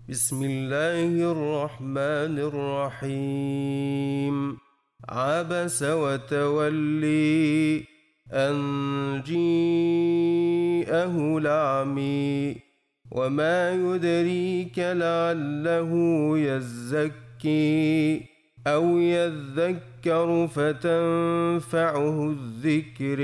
بسم الله الرحمن الرحيم. عبس وتولي أن جيءه الأعمى وما يدريك لعله يزكي أو يذكر فتنفعه الذكر.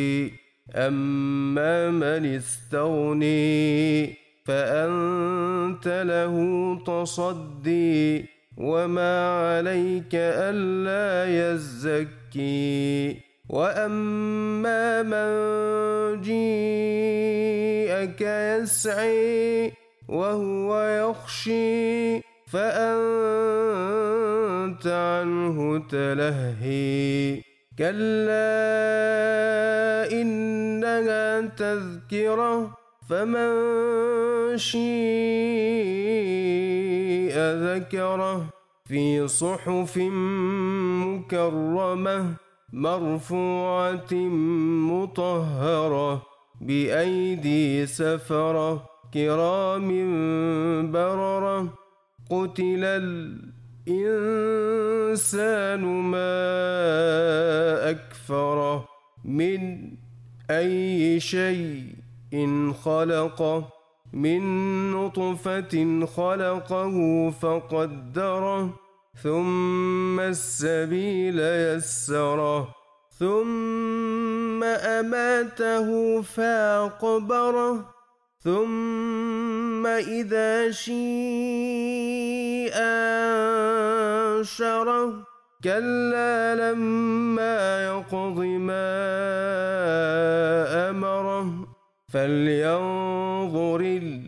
أما من استغني فأنت له تصدي وما عليك ألا يزكي. وأما من جيءك يسعي وهو يخشي فأنت عنه تلهي. كلا إنها تذكرة فمن شيء ذكره في صحف مكرمة مرفوعة مطهرة بأيدي سفرة كرام بررة. قتل الإنسان ما أكفره من أي شيء خلقه من نطفة خلقه فقدره ثم السبيل يسره ثم أماته فأقبره ثم إذا شيء أنشره. كلا لما يقض ما أمره فلينظر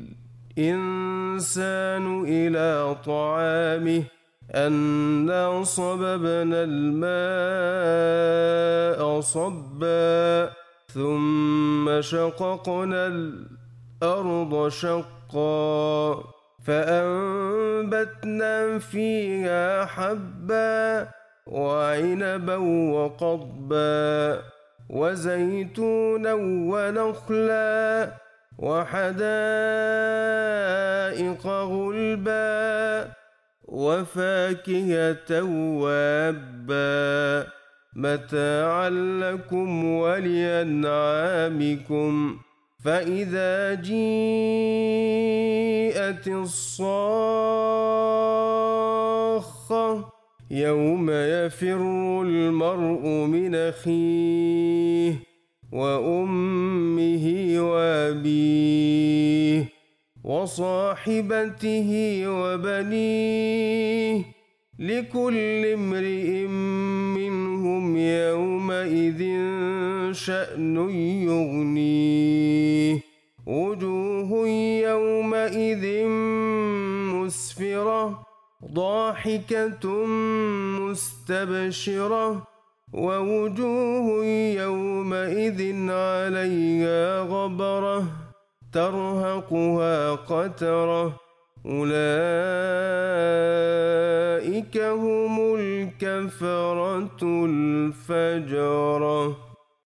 الإنسان إلى طعامه أنا صببنا الماء صبا ثم شققنا الأرض شقا فأنبتنا فيها حبا وعنبا وقضبا وزيتونا ونخلا وحدائق غلبا وفاكهة وأبا متاعا لكم ولأنعامكم. فإذا جيءت الصاخة يوم يفر المرء من أخيه وأمه وأبيه وصاحبته وبنيه لكل امرئ منهم يومئذ شأن يغنيه. وجوه يومئذ مسفرة ضاحكة مستبشرة ووجوه يومئذ عليها غبرة ترهقها قترة أولئك هم الكفرة الفجرة.